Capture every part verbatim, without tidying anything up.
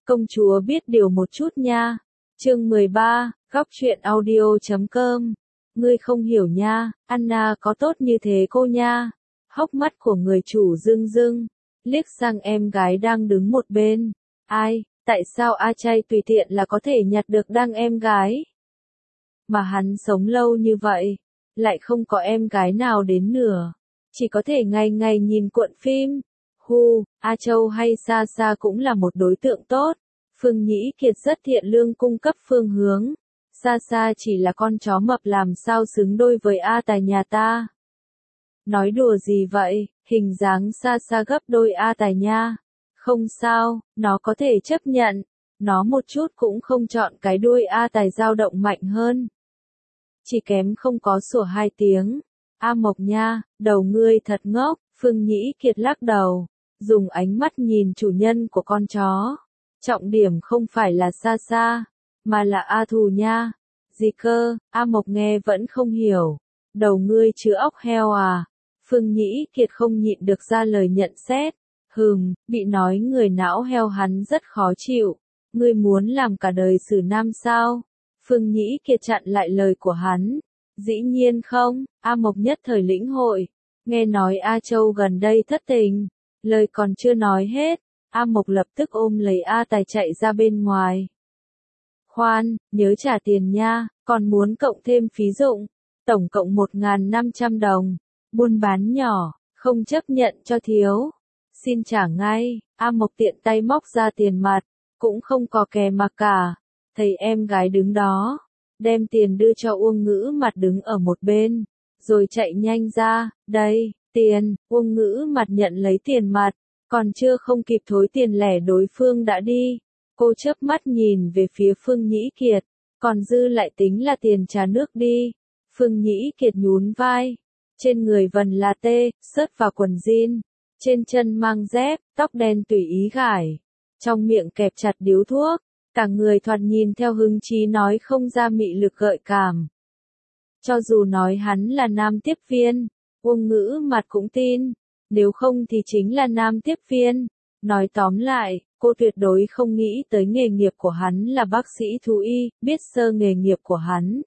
Công chúa biết điều một chút nha. Chương mười ba, góc truyện audio chấm com. Ngươi không hiểu nha, Anna có tốt như thế cô nha. Hốc mắt của người chủ rưng rưng, liếc sang em gái đang đứng một bên. Ai, tại sao A Chay tùy tiện là có thể nhặt được đăng em gái? Mà hắn sống lâu như vậy, lại không có em gái nào đến nửa. Chỉ có thể ngày ngày nhìn cuộn phim. Hu, A Châu hay Sa Sa cũng là một đối tượng tốt. Phương Nhĩ Kiệt rất thiện lương cung cấp phương hướng. Sa Sa chỉ là con chó mập làm sao xứng đôi với A Tài nhà ta. Nói đùa gì vậy, hình dáng Sa Sa gấp đôi A Tài nha. Không sao, nó có thể chấp nhận. Nó một chút cũng không chọn cái đuôi A Tài dao động mạnh hơn. Chỉ kém không có sủa hai tiếng. A Mộc nha, đầu ngươi thật ngốc. Phương Nhĩ Kiệt lắc đầu, dùng ánh mắt nhìn chủ nhân của con chó. Trọng điểm không phải là Sa Sa, mà là A Thù nha. Gì cơ, A Mộc nghe vẫn không hiểu. Đầu ngươi chứa óc heo à? Phương Nhĩ Kiệt không nhịn được ra lời nhận xét. Hừm, bị nói người não heo hắn rất khó chịu. Ngươi muốn làm cả đời xử nam sao? Phương Nhĩ Kiệt chặn lại lời của hắn. Dĩ nhiên không, A Mộc nhất thời lĩnh hội. Nghe nói A Châu gần đây thất tình. Lời còn chưa nói hết, A Mộc lập tức ôm lấy A Tài chạy ra bên ngoài. Khoan, nhớ trả tiền nha, còn muốn cộng thêm phí dụng. Tổng cộng một nghìn năm trăm đồng. Buôn bán nhỏ, không chấp nhận cho thiếu. Xin trả ngay. A Mộc tiện tay móc ra tiền mặt, cũng không có kè mà cả. Thấy em gái đứng đó, đem tiền đưa cho Uông Ngữ Mặt đứng ở một bên, rồi chạy nhanh ra. Đây, tiền. Uông Ngữ Mặt nhận lấy tiền mặt, còn chưa không kịp thối tiền lẻ đối phương đã đi. Cô chớp mắt nhìn về phía Phương Nhĩ Kiệt, còn dư lại tính là tiền trà nước đi. Phương Nhĩ Kiệt nhún vai, trên người vần là tê, sớt và quần jean, trên chân mang dép, tóc đen tùy ý gải, trong miệng kẹp chặt điếu thuốc, cả người thoạt nhìn theo hứng chí nói không ra mị lực gợi cảm. Cho dù nói hắn là nam tiếp viên, Uông Ngữ Mặt cũng tin, nếu không thì chính là nam tiếp viên. Nói tóm lại, cô tuyệt đối không nghĩ tới nghề nghiệp của hắn là bác sĩ thú y, biết sơ nghề nghiệp của hắn.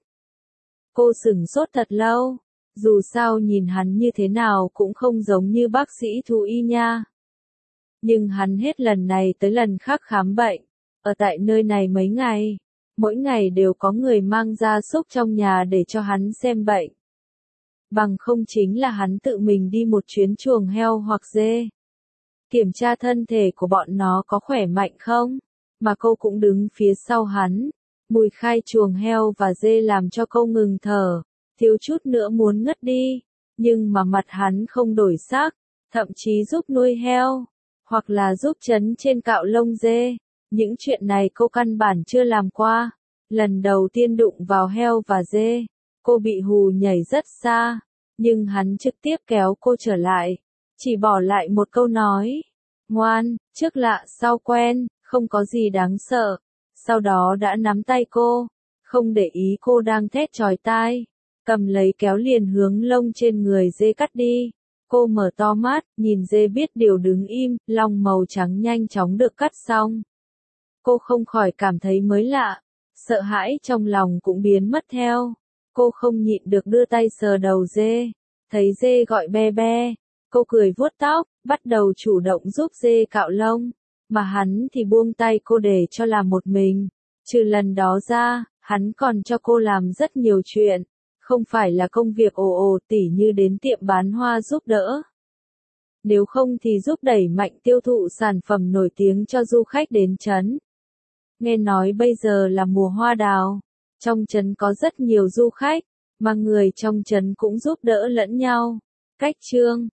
Cô sửng sốt thật lâu, dù sao nhìn hắn như thế nào cũng không giống như bác sĩ thú y nha. Nhưng hắn hết lần này tới lần khác khám bệnh, ở tại nơi này mấy ngày, mỗi ngày đều có người mang gia súc trong nhà để cho hắn xem bệnh. Bằng không chính là hắn tự mình đi một chuyến chuồng heo hoặc dê. Kiểm tra thân thể của bọn nó có khỏe mạnh không, mà cô cũng đứng phía sau hắn. Mùi khai chuồng heo và dê làm cho cô ngừng thở, thiếu chút nữa muốn ngất đi, nhưng mà mặt hắn không đổi sắc, thậm chí giúp nuôi heo, hoặc là giúp trấn trên cạo lông dê. Những chuyện này cô căn bản chưa làm qua. Lần đầu tiên đụng vào heo và dê, cô bị hù nhảy rất xa, nhưng hắn trực tiếp kéo cô trở lại, chỉ bỏ lại một câu nói, ngoan, trước lạ sau quen, không có gì đáng sợ. Sau đó đã nắm tay cô, không để ý cô đang thét chói tai, cầm lấy kéo liền hướng lông trên người dê cắt đi. Cô mở to mắt, nhìn dê biết điều đứng im, lông màu trắng nhanh chóng được cắt xong. Cô không khỏi cảm thấy mới lạ, sợ hãi trong lòng cũng biến mất theo. Cô không nhịn được đưa tay sờ đầu dê, thấy dê gọi be be, cô cười vuốt tóc, bắt đầu chủ động giúp dê cạo lông, mà hắn thì buông tay cô để cho làm một mình. Trừ lần đó ra, hắn còn cho cô làm rất nhiều chuyện, không phải là công việc ồ ồ tỉ như đến tiệm bán hoa giúp đỡ. Nếu không thì giúp đẩy mạnh tiêu thụ sản phẩm nổi tiếng cho du khách đến trấn. Nghe nói bây giờ là mùa hoa đào, trong trấn có rất nhiều du khách, mà người trong trấn cũng giúp đỡ lẫn nhau. Cách chương